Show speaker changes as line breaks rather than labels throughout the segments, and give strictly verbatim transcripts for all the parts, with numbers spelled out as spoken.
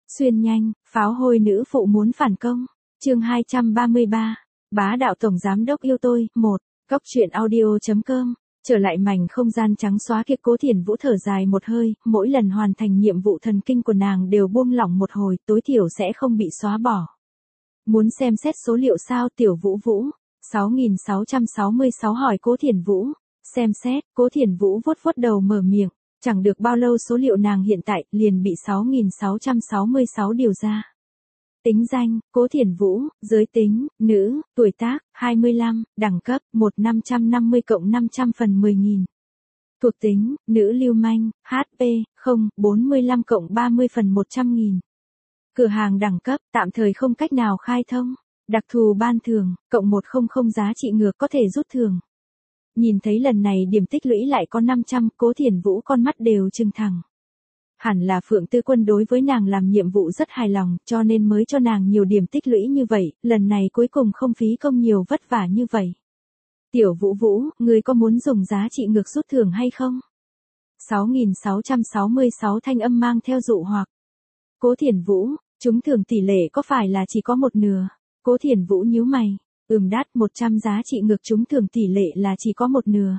Xuyên nhanh, pháo hôi nữ phụ muốn phản công. Chương hai trăm ba mươi ba. Bá đạo tổng giám đốc yêu tôi. một. Góc truyện audio chấm com. Trở lại mảnh không gian trắng xóa kia, Cố Thiền Vũ thở dài một hơi, mỗi lần hoàn thành nhiệm vụ thần kinh của nàng đều buông lỏng một hồi, tối thiểu sẽ không bị xóa bỏ. Muốn xem xét số liệu sao Tiểu Vũ Vũ? sáu nghìn sáu trăm sáu mươi sáu hỏi Cố Thiền Vũ. Xem xét, Cố Thiền Vũ vuốt vuốt đầu mở miệng, chẳng được bao lâu số liệu nàng hiện tại liền bị sáu nghìn sáu trăm sáu mươi sáu điều ra. Tính danh, Cố Thiền Vũ, giới tính, nữ, tuổi tác, hai mươi lăm, đẳng cấp, một năm trăm năm mươi cộng năm trăm phần mười nghìn. Thuộc tính, nữ lưu manh, hát pê, không, bốn mươi lăm cộng ba mươi phần một trăm nghìn. Cửa hàng đẳng cấp, tạm thời không cách nào khai thông. Đặc thù ban thưởng, cộng một trăm giá trị ngược có thể rút thưởng. Nhìn thấy lần này điểm tích lũy lại có năm trăm, Cố Thiền Vũ con mắt đều trừng thẳng. Hẳn là Phượng Tư Quân đối với nàng làm nhiệm vụ rất hài lòng, cho nên mới cho nàng nhiều điểm tích lũy như vậy, lần này cuối cùng không phí công nhiều vất vả như vậy. Tiểu Vũ Vũ, ngươi có muốn dùng giá trị ngược rút thưởng hay không? sáu nghìn sáu trăm sáu mươi sáu thanh âm mang theo dụ hoặc. Cố Thiền Vũ, trúng thưởng tỷ lệ có phải là chỉ có một nửa? Cố Thiền Vũ nhíu mày, ừm đắt một trăm giá trị ngược trúng thưởng tỷ lệ là chỉ có một nửa.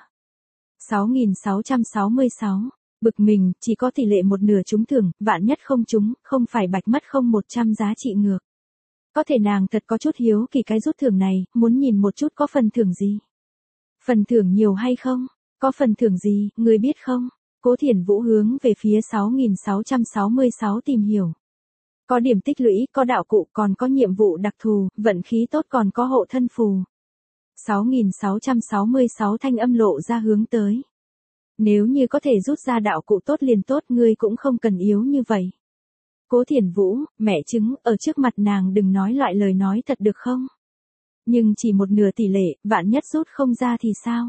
sáu nghìn sáu trăm sáu mươi sáu. Bực mình, chỉ có tỷ lệ một nửa trúng thưởng, vạn nhất không trúng, không phải bạch mất không một trăm giá trị ngược. Có thể nàng thật có chút hiếu kỳ cái rút thưởng này, muốn nhìn một chút có phần thưởng gì. Phần thưởng nhiều hay không? Có phần thưởng gì, người biết không? Cố Thiền Vũ hướng về phía sáu nghìn sáu trăm sáu mươi sáu tìm hiểu. Có điểm tích lũy, có đạo cụ, còn có nhiệm vụ đặc thù, vận khí tốt còn có hộ thân phù. sáu nghìn sáu trăm sáu mươi sáu thanh âm lộ ra hướng tới. Nếu như có thể rút ra đạo cụ tốt liền tốt, ngươi cũng không cần yếu như vậy. Cố Thiền Vũ, mẹ chứng, ở trước mặt nàng đừng nói loại lời nói thật được không? Nhưng chỉ một nửa tỷ lệ, vạn nhất rút không ra thì sao?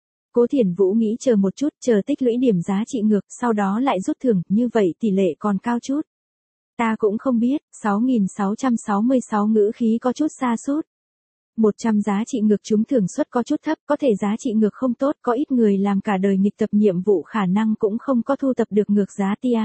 Cố Thiền Vũ nghĩ chờ một chút, chờ tích lũy điểm giá trị ngược, sau đó lại rút thưởng, như vậy tỷ lệ còn cao chút. Ta cũng không biết, sáu nghìn sáu trăm sáu mươi sáu ngữ khí có chút xa sút. một trăm giá trị ngược trúng thưởng suất có chút thấp, có thể giá trị ngược không tốt, có ít người làm cả đời nghịch tập nhiệm vụ khả năng cũng không có thu tập được ngược giá tia.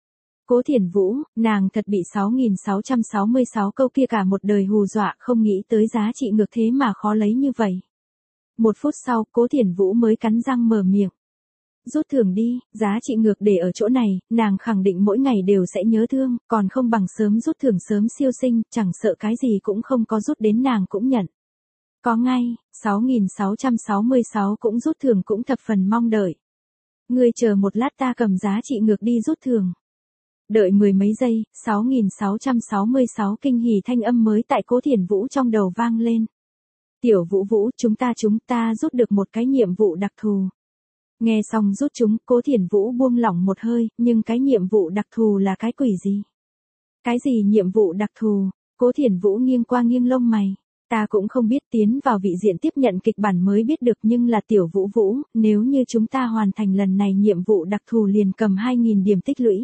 Cố Thiền Vũ, nàng thật bị sáu nghìn sáu trăm sáu mươi sáu câu kia cả một đời hù dọa, không nghĩ tới giá trị ngược thế mà khó lấy như vậy. Một phút sau, Cố Thiền Vũ mới cắn răng mở miệng. Rút thưởng đi, giá trị ngược để ở chỗ này, nàng khẳng định mỗi ngày đều sẽ nhớ thương, còn không bằng sớm rút thưởng sớm siêu sinh, chẳng sợ cái gì cũng không có rút đến nàng cũng nhận. Có ngay, sáu nghìn sáu trăm sáu mươi sáu cũng rút thưởng cũng thập phần mong đợi. Ngươi chờ một lát ta cầm giá trị ngược đi rút thưởng. Đợi mười mấy giây, sáu nghìn sáu trăm sáu mươi sáu kinh hỉ thanh âm mới tại Cố Thiền Vũ trong đầu vang lên. Tiểu Vũ Vũ, chúng ta chúng ta rút được một cái nhiệm vụ đặc thù. Nghe xong rút chúng, Cố Thiền Vũ buông lỏng một hơi, nhưng cái nhiệm vụ đặc thù là cái quỷ gì? Cái gì nhiệm vụ đặc thù? Cố Thiền Vũ nghiêng qua nghiêng lông mày. Ta cũng không biết, tiến vào vị diện tiếp nhận kịch bản mới biết được, nhưng là Tiểu Vũ Vũ, nếu như chúng ta hoàn thành lần này nhiệm vụ đặc thù liền cầm hai nghìn điểm tích lũy.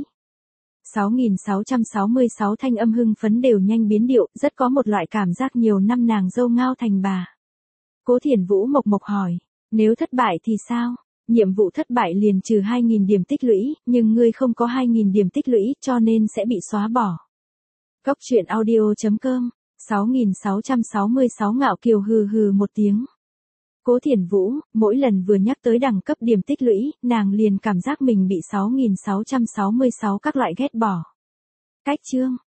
sáu nghìn sáu trăm sáu mươi sáu thanh âm hưng phấn đều nhanh biến điệu, rất có một loại cảm giác nhiều năm nàng dâu ngao thành bà. Cố Thiền Vũ mộc mộc hỏi, nếu thất bại thì sao? Nhiệm vụ thất bại liền trừ hai nghìn điểm tích lũy, nhưng ngươi không có hai nghìn điểm tích lũy cho nên sẽ bị xóa bỏ. Góc truyện audio chấm com. sáu nghìn sáu trăm sáu mươi sáu ngạo kiều hừ hừ một tiếng. Cố Thiền Vũ, mỗi lần vừa nhắc tới đẳng cấp điểm tích lũy, nàng liền cảm giác mình bị sáu nghìn sáu trăm sáu mươi sáu các loại ghét bỏ. Cách chương,